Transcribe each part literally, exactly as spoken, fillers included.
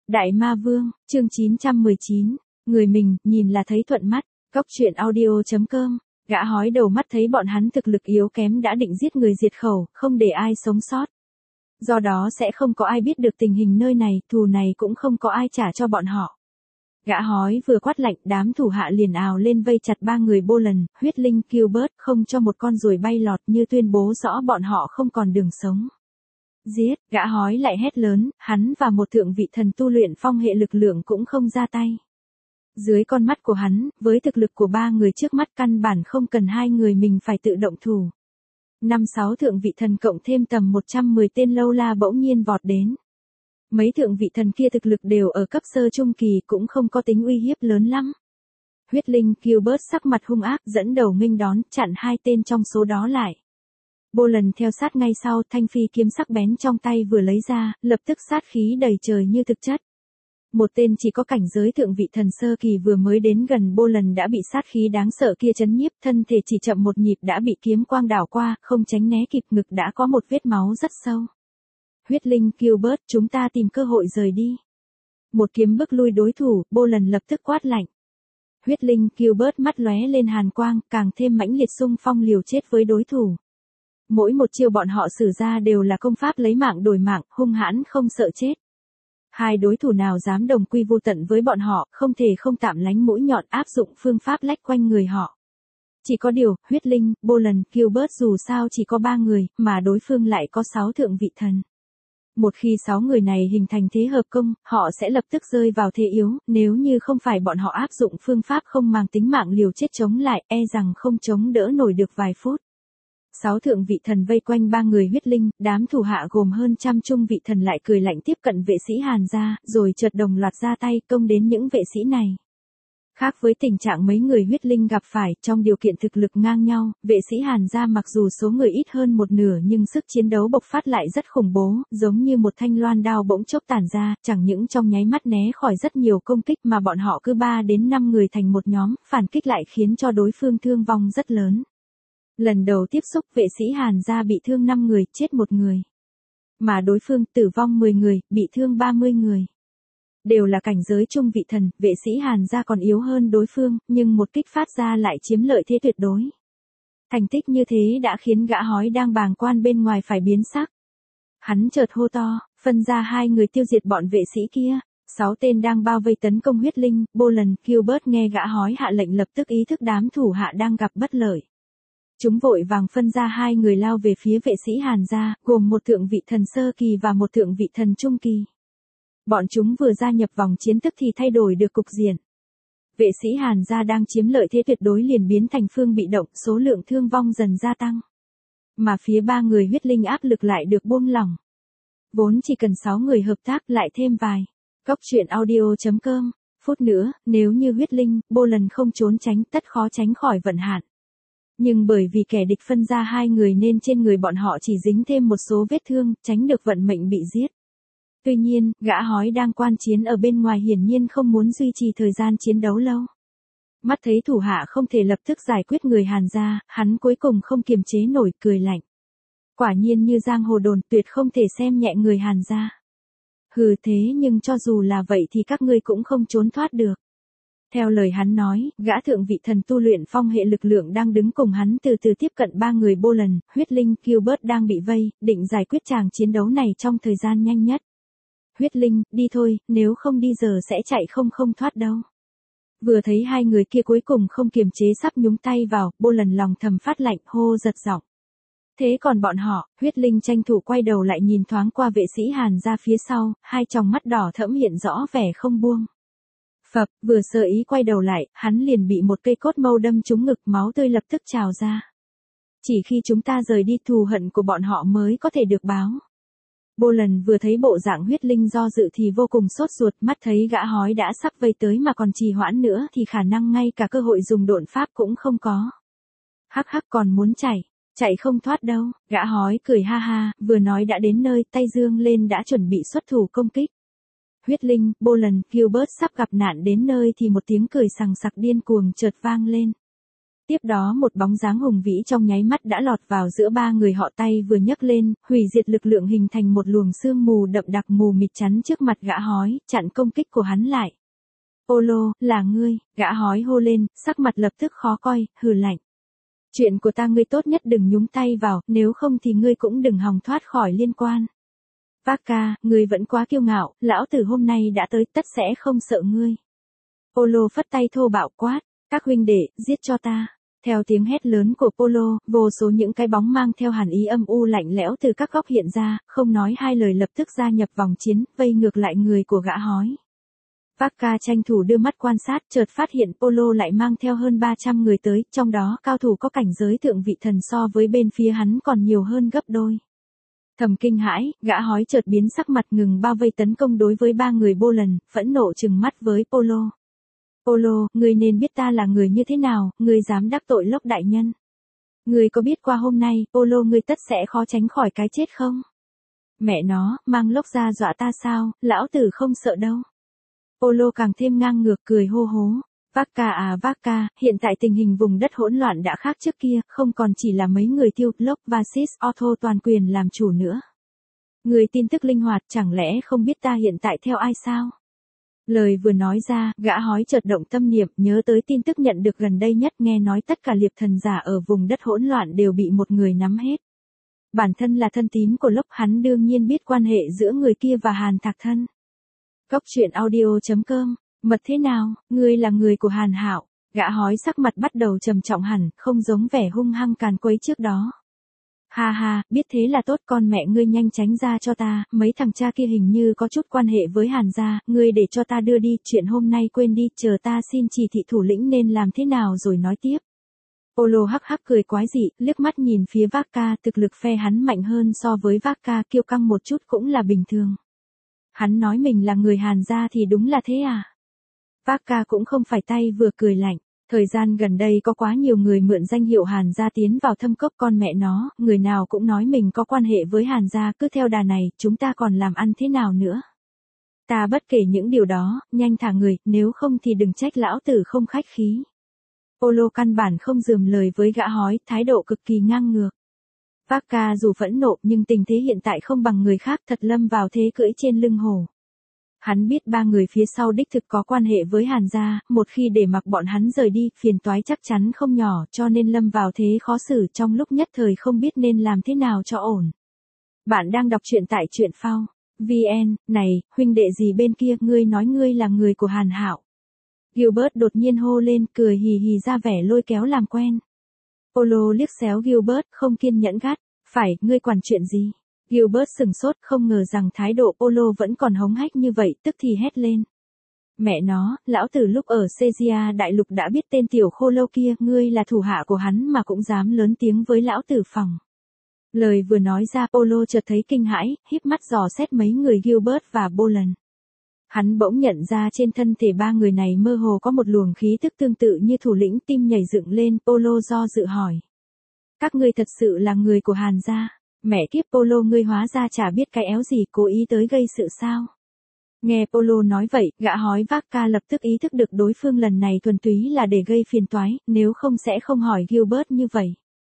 Đại Ma Vương, chương chín trăm mười chín, người mình, nhìn là thấy thuận mắt, Cóc truyện audio chấm com, gã hói đầu mắt thấy bọn hắn thực lực yếu kém đã định giết người diệt khẩu, không để ai sống sót. Do đó sẽ không có ai biết được tình hình nơi này, thù này cũng không có ai trả cho bọn họ. Gã hói vừa quát lạnh, đám thủ hạ liền ào lên vây chặt ba người Bolan, huyết linh, Gilbert, không cho một con ruồi bay lọt, như tuyên bố rõ bọn họ không còn đường sống. Giết, gã hói lại hét lớn, hắn và một thượng vị thần tu luyện phong hệ lực lượng cũng không ra tay. Dưới con mắt của hắn, với thực lực của ba người trước mắt căn bản không cần hai người mình phải tự động thủ. Năm sáu thượng vị thần cộng thêm tầm một trăm mười tên lâu la bỗng nhiên vọt đến. Mấy thượng vị thần kia thực lực đều ở cấp sơ trung kỳ cũng không có tính uy hiếp lớn lắm. Huyết linh, Gilbert sắc mặt hung ác dẫn đầu nghênh đón, chặn hai tên trong số đó lại. Bolan theo sát ngay sau, thanh phi kiếm sắc bén trong tay vừa lấy ra, lập tức sát khí đầy trời như thực chất. Một tên chỉ có cảnh giới thượng vị thần sơ kỳ vừa mới đến gần Bolan đã bị sát khí đáng sợ kia chấn nhiếp, thân thể chỉ chậm một nhịp đã bị kiếm quang đảo qua, không tránh né kịp, ngực đã có một vết máu rất sâu. Huyết linh, Gilbert, chúng ta tìm cơ hội rời đi. Một kiếm bức lui đối thủ, Bolan lập tức quát lạnh. Huyết linh, Gilbert mắt lóe lên hàn quang, càng thêm mãnh liệt xung phong liều chết với đối thủ. Mỗi một chiêu bọn họ sử ra đều là công pháp lấy mạng đổi mạng, hung hãn không sợ chết. Hai đối thủ nào dám đồng quy vô tận với bọn họ, không thể không tạm lánh mũi nhọn áp dụng phương pháp lách quanh người họ. Chỉ có điều, huyết linh, Bolan, Gilbert dù sao chỉ có ba người, mà đối phương lại có sáu thượng vị thần. Một khi sáu người này hình thành thế hợp công, họ sẽ lập tức rơi vào thế yếu, nếu như không phải bọn họ áp dụng phương pháp không mang tính mạng liều chết chống lại, e rằng không chống đỡ nổi được vài phút. Sáu thượng vị thần vây quanh ba người huyết linh, đám thủ hạ gồm hơn trăm trung vị thần lại cười lạnh tiếp cận vệ sĩ Hàn gia, rồi chợt đồng loạt ra tay công đến những vệ sĩ này. Khác với tình trạng mấy người huyết linh gặp phải, trong điều kiện thực lực ngang nhau, vệ sĩ Hàn gia mặc dù số người ít hơn một nửa nhưng sức chiến đấu bộc phát lại rất khủng bố, giống như một thanh loan đao bỗng chốc tản ra, chẳng những trong nháy mắt né khỏi rất nhiều công kích mà bọn họ cứ ba đến năm người thành một nhóm, phản kích lại khiến cho đối phương thương vong rất lớn. Lần đầu tiếp xúc vệ sĩ Hàn gia bị thương năm người, chết một người. Mà đối phương tử vong mười người, bị thương ba mươi người. Đều là cảnh giới trung vị thần, vệ sĩ Hàn gia còn yếu hơn đối phương, nhưng một kích phát ra lại chiếm lợi thế tuyệt đối. Thành tích như thế đã khiến gã hói đang bàng quan bên ngoài phải biến sắc. Hắn chợt hô to, phân ra hai người tiêu diệt bọn vệ sĩ kia. Sáu tên đang bao vây tấn công huyết linh, Bolan, Gilbert nghe gã hói hạ lệnh lập tức ý thức đám thủ hạ đang gặp bất lợi. Chúng vội vàng phân ra hai người lao về phía vệ sĩ Hàn gia, gồm một thượng vị thần sơ kỳ và một thượng vị thần trung kỳ. Bọn chúng vừa gia nhập vòng chiến tức thì thay đổi được cục diện. Vệ sĩ Hàn gia đang chiếm lợi thế tuyệt đối liền biến thành phương bị động, số lượng thương vong dần gia tăng. Mà phía ba người huyết linh áp lực lại được buông lỏng. Vốn chỉ cần sáu người hợp tác lại thêm vài. Cóc truyện audio chấm com, phút nữa, nếu như huyết linh, Bolan không trốn tránh tất khó tránh khỏi vận hạn. Nhưng bởi vì kẻ địch phân ra hai người nên trên người bọn họ chỉ dính thêm một số vết thương, tránh được vận mệnh bị giết. Tuy nhiên, gã hói đang quan chiến ở bên ngoài hiển nhiên không muốn duy trì thời gian chiến đấu lâu. Mắt thấy thủ hạ không thể lập tức giải quyết người Hàn gia, hắn cuối cùng không kiềm chế nổi cười lạnh. Quả nhiên như giang hồ đồn, tuyệt không thể xem nhẹ người Hàn gia. Hừ, thế nhưng cho dù là vậy thì các ngươi cũng không trốn thoát được. Theo lời hắn nói, gã thượng vị thần tu luyện phong hệ lực lượng đang đứng cùng hắn từ từ tiếp cận ba người Bolan, huyết linh, Gilbert đang bị vây, định giải quyết tràng chiến đấu này trong thời gian nhanh nhất. Huyết linh, đi thôi, nếu không đi giờ sẽ chạy không không thoát đâu. Vừa thấy hai người kia cuối cùng không kiềm chế sắp nhúng tay vào, Bolan lòng thầm phát lạnh, hô giật giọng. Thế còn bọn họ, huyết linh tranh thủ quay đầu lại nhìn thoáng qua vệ sĩ Hàn ra phía sau, hai tròng mắt đỏ thẫm hiện rõ vẻ không buông. Phập, vừa sơ ý quay đầu lại, hắn liền bị một cây cốt mâu đâm trúng ngực, máu tươi lập tức trào ra. Chỉ khi chúng ta rời đi thù hận của bọn họ mới có thể được báo. Bolan vừa thấy bộ dạng huyết linh do dự thì vô cùng sốt ruột, mắt thấy gã hói đã sắp vây tới mà còn trì hoãn nữa thì khả năng ngay cả cơ hội dùng độn pháp cũng không có. Hắc hắc, còn muốn chạy, chạy không thoát đâu, gã hói cười ha ha, vừa nói đã đến nơi, tay dương lên đã chuẩn bị xuất thủ công kích. Huyết linh, Bolan, Gilbert sắp gặp nạn đến nơi thì một tiếng cười sằng sặc điên cuồng chợt vang lên. Tiếp đó một bóng dáng hùng vĩ trong nháy mắt đã lọt vào giữa ba người họ, tay vừa nhấc lên, hủy diệt lực lượng hình thành một luồng sương mù đậm đặc mù mịt chắn trước mặt gã hói, chặn công kích của hắn lại. Polo, là ngươi, gã hói hô lên, sắc mặt lập tức khó coi, hừ lạnh. Chuyện của ta ngươi tốt nhất đừng nhúng tay vào, nếu không thì ngươi cũng đừng hòng thoát khỏi liên quan. Vaka, ngươi vẫn quá kiêu ngạo, lão tử hôm nay đã tới, tất sẽ không sợ ngươi. Polo phất tay thô bạo quát, các huynh đệ, giết cho ta. Theo tiếng hét lớn của Polo, vô số những cái bóng mang theo hàn ý âm u lạnh lẽo từ các góc hiện ra, không nói hai lời lập tức gia nhập vòng chiến, vây ngược lại người của gã hói. Vaka tranh thủ đưa mắt quan sát, chợt phát hiện Polo lại mang theo hơn ba trăm người tới, trong đó cao thủ có cảnh giới thượng vị thần so với bên phía hắn còn nhiều hơn gấp đôi. Thầm kinh hãi, gã hói chợt biến sắc mặt, ngừng bao vây tấn công đối với ba người Bolan, phẫn nộ trừng mắt với Polo. Polo, ngươi nên biết ta là người như thế nào, ngươi dám đắc tội Lốc đại nhân. Ngươi có biết qua hôm nay, Polo ngươi tất sẽ khó tránh khỏi cái chết không? Mẹ nó, mang Lốc ra dọa ta sao, lão tử không sợ đâu. Polo càng thêm ngang ngược cười hô hố. Vaka à Vaka, hiện tại tình hình vùng đất hỗn loạn đã khác trước kia, không còn chỉ là mấy người tiêu, Lốc và Sis Otto toàn quyền làm chủ nữa. Người tin tức linh hoạt chẳng lẽ không biết ta hiện tại theo ai sao? Lời vừa nói ra, gã hói chợt động tâm niệm, nhớ tới tin tức nhận được gần đây nhất, nghe nói tất cả liệp thần giả ở vùng đất hỗn loạn đều bị một người nắm hết. Bản thân là thân tín của Lốc, hắn đương nhiên biết quan hệ giữa người kia và Hàn Thạc Thân. Cốc truyện audio chấm com, mật thế nào, ngươi là người của Hàn Hạo, gã hói sắc mặt bắt đầu trầm trọng hẳn, không giống vẻ hung hăng càn quấy trước đó. Ha ha, biết thế là tốt, con mẹ ngươi nhanh tránh ra cho ta, mấy thằng cha kia hình như có chút quan hệ với Hàn gia, ngươi để cho ta đưa đi, chuyện hôm nay quên đi, chờ ta xin chỉ thị thủ lĩnh nên làm thế nào rồi nói tiếp. Polo hắc hắc cười quái dị, liếc mắt nhìn phía Vaka, thực lực phe hắn mạnh hơn so với Vaka, kiêu căng một chút cũng là bình thường. Hắn nói mình là người Hàn gia thì đúng là thế à? Vaka cũng không phải tay vừa cười lạnh. Thời gian gần đây có quá nhiều người mượn danh hiệu Hàn gia tiến vào thâm cốc, con mẹ nó, người nào cũng nói mình có quan hệ với Hàn gia, cứ theo đà này, chúng ta còn làm ăn thế nào nữa? Ta bất kể những điều đó, nhanh thả người, nếu không thì đừng trách lão tử không khách khí. Polo căn bản không dườm lời với gã hói, thái độ cực kỳ ngang ngược. Vaka dù phẫn nộ nhưng tình thế hiện tại không bằng người khác, thật lâm vào thế cưỡi trên lưng hổ. Hắn biết ba người phía sau đích thực có quan hệ với Hàn gia, một khi để mặc bọn hắn rời đi, phiền toái chắc chắn không nhỏ, cho nên lâm vào thế khó xử, trong lúc nhất thời không biết nên làm thế nào cho ổn. Bạn đang đọc truyện tại truyện phao vê en, này, huynh đệ gì bên kia, ngươi nói ngươi là người của Hàn Hạo. Gilbert đột nhiên hô lên, cười hì hì ra vẻ lôi kéo làm quen. Polo liếc xéo Gilbert, không kiên nhẫn gắt, phải, ngươi quản chuyện gì? Gilbert sừng sốt, không ngờ rằng thái độ Polo vẫn còn hống hách như vậy, tức thì hét lên. Mẹ nó, lão tử lúc ở Caesarea đại lục đã biết tên tiểu khô lâu kia, ngươi là thủ hạ của hắn mà cũng dám lớn tiếng với lão tử phòng. Lời vừa nói ra, Polo chợt thấy kinh hãi, híp mắt dò xét mấy người Gilbert và Bolan. Hắn bỗng nhận ra trên thân thể ba người này mơ hồ có một luồng khí tức tương tự như thủ lĩnh, tim nhảy dựng lên, Polo do dự hỏi. Các ngươi thật sự là người của Hàn gia? Mẹ kiếp, Polo ngươi hóa ra chả biết cái éo gì, cố ý tới gây sự sao? Nghe Polo nói vậy, gã hói Vaka lập tức ý thức được đối phương lần này thuần túy là để gây phiền toái, nếu không sẽ không hỏi Gilbert như vậy.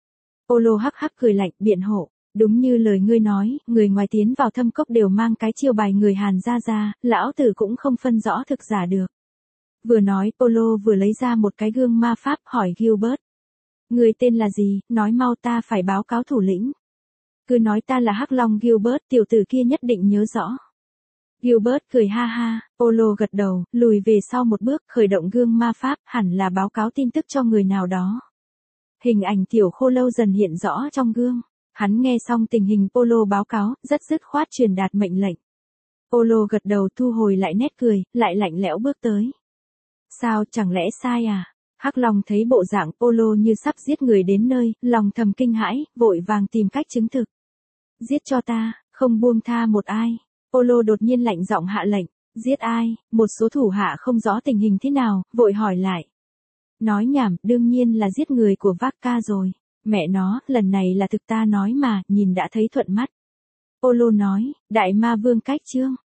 Polo hắc hắc cười lạnh, biện hộ. Đúng như lời ngươi nói, người ngoài tiến vào thâm cốc đều mang cái chiêu bài người Hàn gia ra, lão tử cũng không phân rõ thực giả được. Vừa nói Polo vừa lấy ra một cái gương ma pháp, hỏi Gilbert. Người tên là gì, nói mau, ta phải báo cáo thủ lĩnh. Cứ nói ta là Hắc Long Gilbert, tiểu tử kia nhất định nhớ rõ. Gilbert cười ha ha, Polo gật đầu, lùi về sau một bước, khởi động gương ma pháp, hẳn là báo cáo tin tức cho người nào đó. Hình ảnh tiểu khô lâu dần hiện rõ trong gương. Hắn nghe xong tình hình Polo báo cáo, rất dứt khoát truyền đạt mệnh lệnh. Polo gật đầu, thu hồi lại nét cười, lại lạnh lẽo bước tới. Sao, chẳng lẽ sai à? Hắc Long thấy bộ dạng Polo như sắp giết người đến nơi, lòng thầm kinh hãi, vội vàng tìm cách chứng thực. Giết cho ta, không buông tha một ai. Polo đột nhiên lạnh giọng hạ lệnh. Giết ai? Một số thủ hạ không rõ tình hình thế nào, vội hỏi lại. Nói nhảm, đương nhiên là giết người của Vaka rồi. Mẹ nó, lần này là thực ta nói mà, nhìn đã thấy thuận mắt. Polo nói, Đại Ma Vương Cách Trương,